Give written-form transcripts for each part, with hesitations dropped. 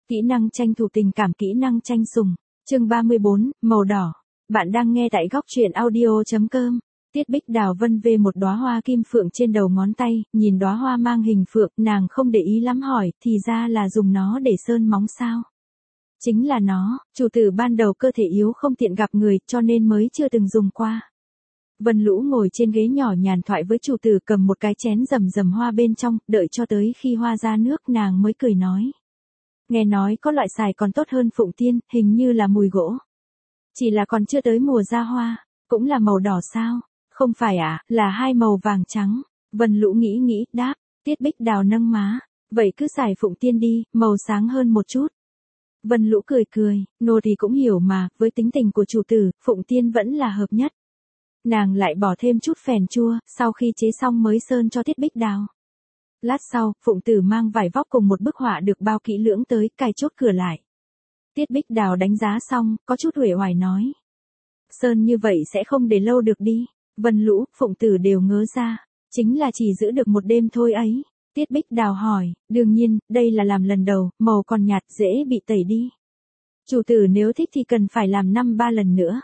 Kỹ năng tranh thủ tình cảm, kỹ năng tranh sủng. Chương 34, màu đỏ. Bạn đang nghe tại góc truyện audio.com. Tiết Bích Đào vân vê một đóa hoa kim phượng trên đầu ngón tay, nhìn đóa hoa mang hình phượng, nàng không để ý lắm hỏi, thì ra là dùng nó để sơn móng sao? Chính là nó, chủ tử ban đầu cơ thể yếu không tiện gặp người, cho nên mới chưa từng dùng qua. Vân Lũ ngồi trên ghế nhỏ nhàn thoại với chủ tử, cầm một cái chén rầm hoa bên trong, đợi cho tới khi hoa ra nước nàng mới cười nói. Nghe nói có loại xài còn tốt hơn phụng tiên, hình như là mùi gỗ. Chỉ là còn chưa tới mùa ra hoa, cũng là màu đỏ sao? Không phải à, là hai màu vàng trắng. Vân Lũ nghĩ, đáp. Tiết Bích Đào nâng má. Vậy cứ xài phụng tiên đi, màu sáng hơn một chút. Vân Lũ cười, nô thì cũng hiểu mà, với tính tình của chủ tử, phụng tiên vẫn là hợp nhất. Nàng lại bỏ thêm chút phèn chua, sau khi chế xong mới sơn cho Tiết Bích Đào. Lát sau, Phụng Tử mang vải vóc cùng một bức họa được bao kỹ lưỡng tới, cài chốt cửa lại. Tiết Bích Đào đánh giá xong, có chút uể oải nói. Sơn như vậy sẽ không để lâu được đi. Vân Lũ, Phụng Tử đều ngớ ra. Chính là chỉ giữ được một đêm thôi ấy. Tiết Bích Đào hỏi, đương nhiên, đây là làm lần đầu, màu còn nhạt dễ bị tẩy đi. Chủ tử nếu thích thì cần phải làm 5-3 lần nữa.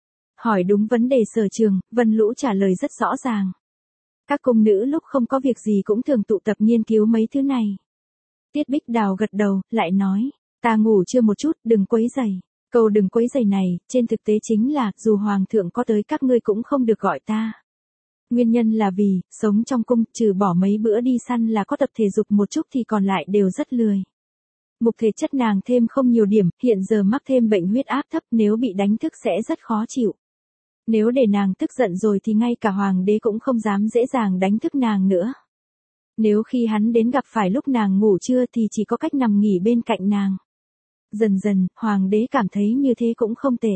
Hỏi đúng vấn đề sở trường, Vân Lũ trả lời rất rõ ràng. Các cung nữ lúc không có việc gì cũng thường tụ tập nghiên cứu mấy thứ này. Tiết Bích Đào gật đầu, lại nói, ta ngủ trưa một chút, đừng quấy rầy. Câu đừng quấy rầy này, trên thực tế chính là, dù hoàng thượng có tới các ngươi cũng không được gọi ta. Nguyên nhân là vì, sống trong cung, trừ bỏ mấy bữa đi săn là có tập thể dục một chút thì còn lại đều rất lười. Mục thể chất nàng thêm không nhiều điểm, hiện giờ mắc thêm bệnh huyết áp thấp, nếu bị đánh thức sẽ rất khó chịu. Nếu để nàng tức giận rồi thì ngay cả hoàng đế cũng không dám dễ dàng đánh thức nàng nữa. Nếu khi hắn đến gặp phải lúc nàng ngủ trưa thì chỉ có cách nằm nghỉ bên cạnh nàng. Dần dần, hoàng đế cảm thấy như thế cũng không tệ.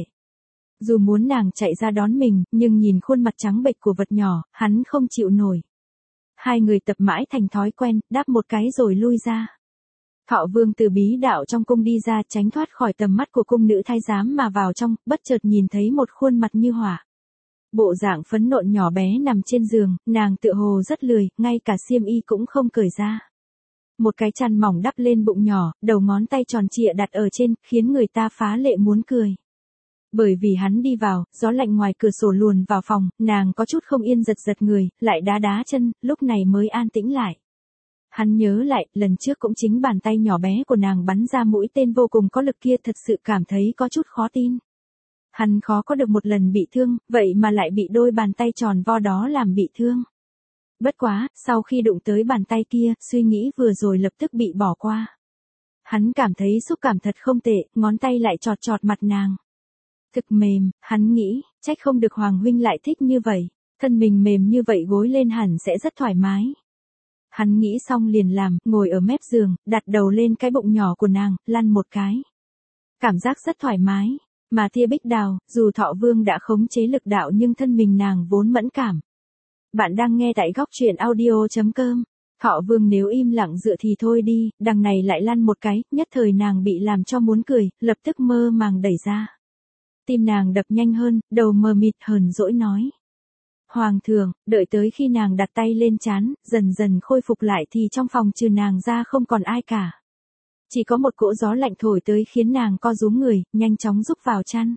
Dù muốn nàng chạy ra đón mình, nhưng nhìn khuôn mặt trắng bệch của vật nhỏ, hắn không chịu nổi. Hai người tập mãi thành thói quen, đáp một cái rồi lui ra. Thọ Vương từ bí đạo trong cung đi ra, tránh thoát khỏi tầm mắt của cung nữ thái giám mà vào trong, bất chợt nhìn thấy một khuôn mặt như hỏa. Bộ dạng phấn nộn nhỏ bé nằm trên giường, nàng tựa hồ rất lười, ngay cả xiêm y cũng không cởi ra. Một cái chăn mỏng đắp lên bụng nhỏ, đầu ngón tay tròn trịa đặt ở trên, khiến người ta phá lệ muốn cười. Bởi vì hắn đi vào, gió lạnh ngoài cửa sổ luồn vào phòng, nàng có chút không yên giật người, lại đá chân, lúc này mới an tĩnh lại. Hắn nhớ lại, lần trước cũng chính bàn tay nhỏ bé của nàng bắn ra mũi tên vô cùng có lực kia, thật sự cảm thấy có chút khó tin. Hắn khó có được một lần bị thương, vậy mà lại bị đôi bàn tay tròn vo đó làm bị thương. Bất quá, sau khi đụng tới bàn tay kia, suy nghĩ vừa rồi lập tức bị bỏ qua. Hắn cảm thấy xúc cảm thật không tệ, ngón tay lại chọt mặt nàng. Thực mềm, hắn nghĩ, trách không được Hoàng huynh lại thích như vậy, thân mình mềm như vậy gối lên hẳn sẽ rất thoải mái. Hắn nghĩ xong liền làm, ngồi ở mép giường, đặt đầu lên cái bụng nhỏ của nàng, lăn một cái. Cảm giác rất thoải mái, mà Tia Bích Đào, dù Thọ Vương đã khống chế lực đạo nhưng thân mình nàng vốn mẫn cảm. Bạn đang nghe tại góc truyện audio.com. Thọ Vương nếu im lặng dựa thì thôi đi, đằng này lại lăn một cái, nhất thời nàng bị làm cho muốn cười, lập tức mơ màng đẩy ra. Tim nàng đập nhanh hơn, đầu mờ mịt hờn dỗi nói. Hoàng thượng, đợi tới khi nàng đặt tay lên trán, dần khôi phục lại thì trong phòng trừ nàng ra không còn ai cả. Chỉ có một cỗ gió lạnh thổi tới khiến nàng co rúm người, nhanh chóng rúc vào chăn.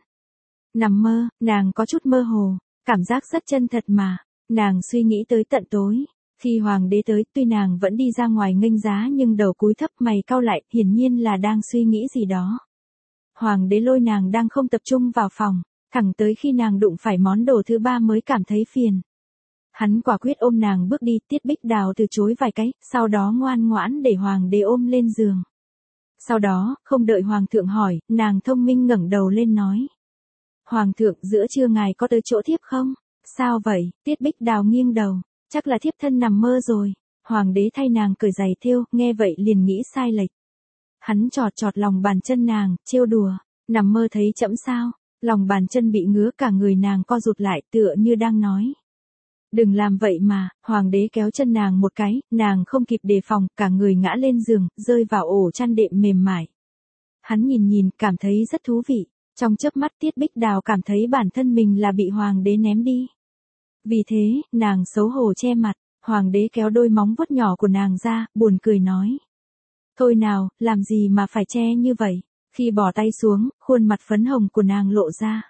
Nằm mơ, nàng có chút mơ hồ, cảm giác rất chân thật mà. Nàng suy nghĩ tới tận tối. Khi hoàng đế tới, tuy nàng vẫn đi ra ngoài nghênh giá nhưng đầu cúi thấp mày cau lại, hiển nhiên là đang suy nghĩ gì đó. Hoàng đế lôi nàng đang không tập trung vào phòng, thẳng tới khi nàng đụng phải món đồ thứ ba mới cảm thấy phiền. Hắn quả quyết ôm nàng bước đi, Tiết Bích Đào từ chối vài cái, sau đó ngoan ngoãn để hoàng đế ôm lên giường. Sau đó, không đợi hoàng thượng hỏi, nàng thông minh ngẩng đầu lên nói. Hoàng thượng, giữa trưa ngài có tới chỗ thiếp không? Sao vậy? Tiết Bích Đào nghiêng đầu, chắc là thiếp thân nằm mơ rồi. Hoàng đế thay nàng cởi giày thêu, nghe vậy liền nghĩ sai lệch. Hắn chọt lòng bàn chân nàng, trêu đùa, nằm mơ thấy chẫm sao? Lòng bàn chân bị ngứa, cả người nàng co rụt lại, tựa như đang nói. Đừng làm vậy mà. Hoàng đế kéo chân nàng một cái, nàng không kịp đề phòng, cả người ngã lên giường, rơi vào ổ chăn đệm mềm mại. Hắn nhìn, cảm thấy rất thú vị. Trong chớp mắt Tiết Bích Đào cảm thấy bản thân mình là bị hoàng đế ném đi. Vì thế, nàng xấu hổ che mặt, hoàng đế kéo đôi móng vuốt nhỏ của nàng ra, buồn cười nói. Thôi nào, làm gì mà phải che như vậy. Khi bỏ tay xuống, khuôn mặt phấn hồng của nàng lộ ra.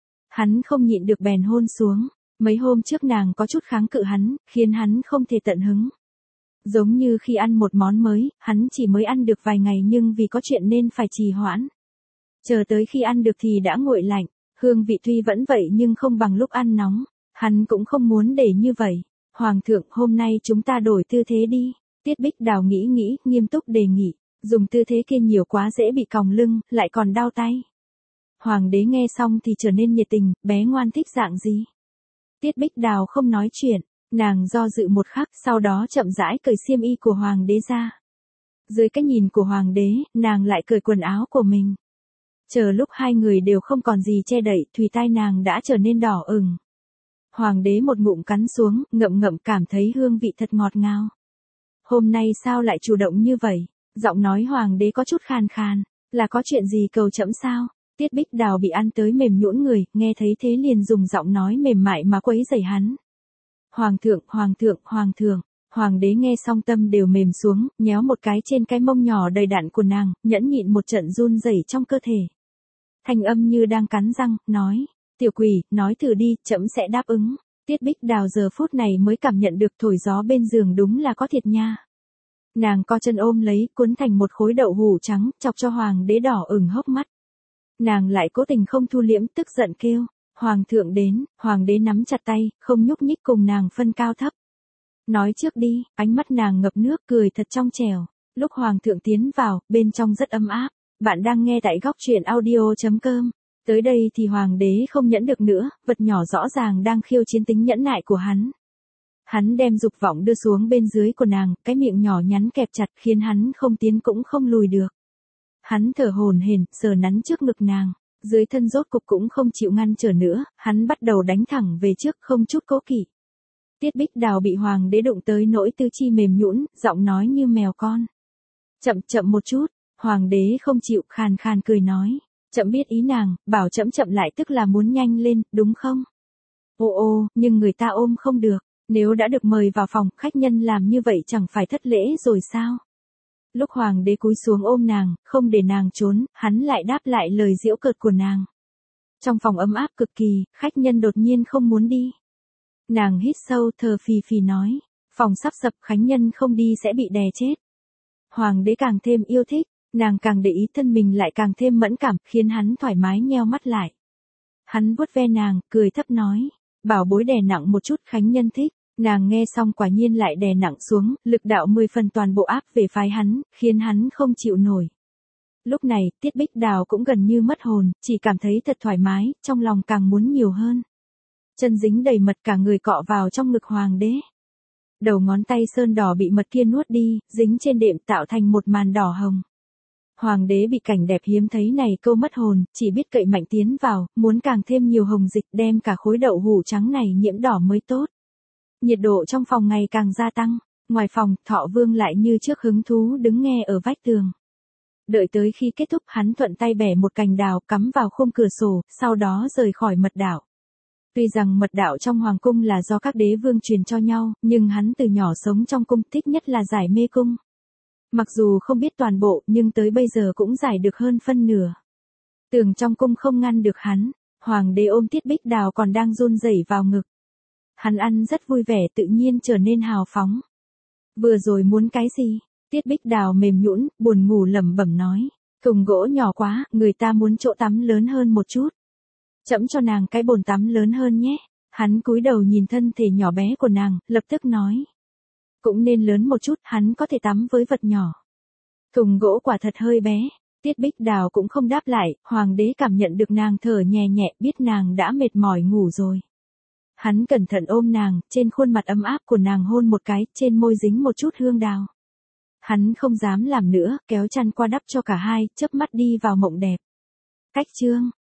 Hắn không nhịn được bèn hôn xuống. Mấy hôm trước nàng có chút kháng cự hắn, khiến hắn không thể tận hứng. Giống như khi ăn một món mới, hắn chỉ mới ăn được vài ngày nhưng vì có chuyện nên phải trì hoãn. Chờ tới khi ăn được thì đã nguội lạnh, hương vị tuy vẫn vậy nhưng không bằng lúc ăn nóng. Hắn cũng không muốn để như vậy. Hoàng thượng, hôm nay chúng ta đổi tư thế đi. Tiết Bích Đào nghĩ, nghiêm túc đề nghị. Dùng tư thế kia nhiều quá dễ bị còng lưng, lại còn đau tay. Hoàng đế nghe xong thì trở nên nhiệt tình, bé ngoan thích dạng gì? Tiết Bích Đào không nói chuyện, nàng do dự một khắc, sau đó chậm rãi cởi xiêm y của hoàng đế ra. Dưới cái nhìn của hoàng đế, nàng lại cởi quần áo của mình. Chờ lúc hai người đều không còn gì che đậy, thùy tai nàng đã trở nên đỏ ửng. Hoàng đế một ngụm cắn xuống, ngậm ngậm cảm thấy hương vị thật ngọt ngào. Hôm nay sao lại chủ động như vậy? Giọng nói hoàng đế có chút khàn khàn, là có chuyện gì cầu trẫm sao? Tiết Bích Đào bị ăn tới mềm nhũn người, nghe thấy thế liền dùng giọng nói mềm mại mà quấy rầy hắn. Hoàng thượng, hoàng thượng, hoàng thượng. Hoàng đế nghe xong tâm đều mềm xuống, nhéo một cái trên cái mông nhỏ đầy đặn của nàng, nhẫn nhịn một trận run rẩy trong cơ thể. Thanh âm như đang cắn răng, nói, tiểu quỷ, nói thử đi, trẫm sẽ đáp ứng. Tiết Bích Đào giờ phút này mới cảm nhận được thổi gió bên giường đúng là có thiệt nha. Nàng co chân ôm lấy, cuốn thành một khối đậu hũ trắng, chọc cho hoàng đế đỏ ửng hốc mắt. Nàng lại cố tình không thu liễm, tức giận kêu, hoàng thượng đến. Hoàng đế nắm chặt tay, không nhúc nhích cùng nàng phân cao thấp. Nói trước đi, ánh mắt nàng ngập nước, cười thật trong trẻo. Lúc hoàng thượng tiến vào, bên trong rất ấm áp. Bạn đang nghe tại góc truyện audio.com. Tới đây thì hoàng đế không nhẫn được nữa, vật nhỏ rõ ràng đang khiêu chiến tính nhẫn nại của hắn. Hắn đem dục vọng đưa xuống bên dưới của nàng, cái miệng nhỏ nhắn kẹp chặt khiến hắn không tiến cũng không lùi được. Hắn thở hổn hển, sờ nắn trước ngực nàng, dưới thân rốt cục cũng không chịu ngăn trở nữa, hắn bắt đầu đánh thẳng về trước không chút cố kỵ. Tiết Bích Đào bị hoàng đế đụng tới nỗi tư chi mềm nhũn, giọng nói như mèo con. Chậm một chút, hoàng đế không chịu, khàn khàn cười nói. Trẫm biết ý nàng, bảo trẫm chậm lại tức là muốn nhanh lên, đúng không? Ô, nhưng người ta ôm không được, nếu đã được mời vào phòng, khách nhân làm như vậy chẳng phải thất lễ rồi sao? Lúc hoàng đế cúi xuống ôm nàng, không để nàng trốn, hắn lại đáp lại lời giễu cợt của nàng. Trong phòng ấm áp cực kỳ, khách nhân đột nhiên không muốn đi. Nàng hít sâu, thở phì phì nói, phòng sắp sập, khánh nhân không đi sẽ bị đè chết. Hoàng đế càng thêm yêu thích, nàng càng để ý thân mình lại càng thêm mẫn cảm, khiến hắn thoải mái nheo mắt lại. Hắn vuốt ve nàng, cười thấp nói, bảo bối đè nặng một chút, khánh nhân thích. Nàng nghe xong quả nhiên lại đè nặng xuống, lực đạo 10 phần toàn bộ áp về phái hắn, khiến hắn không chịu nổi. Lúc này, Tiết Bích Đào cũng gần như mất hồn, chỉ cảm thấy thật thoải mái, trong lòng càng muốn nhiều hơn. Chân dính đầy mật, cả người cọ vào trong ngực hoàng đế. Đầu ngón tay sơn đỏ bị mật kia nuốt đi, dính trên đệm tạo thành một màn đỏ hồng. Hoàng đế bị cảnh đẹp hiếm thấy này câu mất hồn, chỉ biết cậy mạnh tiến vào, muốn càng thêm nhiều hồng dịch đem cả khối đậu hũ trắng này nhiễm đỏ mới tốt. Nhiệt độ trong phòng ngày càng gia tăng, ngoài phòng, Thọ Vương lại như trước hứng thú đứng nghe ở vách tường. Đợi tới khi kết thúc hắn thuận tay bẻ một cành đào cắm vào khung cửa sổ, sau đó rời khỏi mật đạo. Tuy rằng mật đạo trong hoàng cung là do các đế vương truyền cho nhau, nhưng hắn từ nhỏ sống trong cung thích nhất là giải mê cung. Mặc dù không biết toàn bộ, nhưng tới bây giờ cũng giải được hơn phân nửa. Tường trong cung không ngăn được hắn, hoàng đế ôm Tiết Bích Đào còn đang run rẩy vào ngực. Hắn ăn rất vui vẻ, tự nhiên trở nên hào phóng. Vừa rồi muốn cái gì? Tiết Bích Đào mềm nhũn, buồn ngủ lẩm bẩm nói. Thùng gỗ nhỏ quá, người ta muốn chỗ tắm lớn hơn một chút. Trẫm cho nàng cái bồn tắm lớn hơn nhé. Hắn cúi đầu nhìn thân thể nhỏ bé của nàng, lập tức nói. Cũng nên lớn một chút, hắn có thể tắm với vật nhỏ. Thùng gỗ quả thật hơi bé. Tiết Bích Đào cũng không đáp lại, hoàng đế cảm nhận được nàng thở nhẹ nhẹ, biết nàng đã mệt mỏi ngủ rồi. Hắn cẩn thận ôm nàng, trên khuôn mặt ấm áp của nàng hôn một cái, trên môi dính một chút hương đào. Hắn không dám làm nữa, kéo chăn qua đắp cho cả hai, chớp mắt đi vào mộng đẹp. Cách chương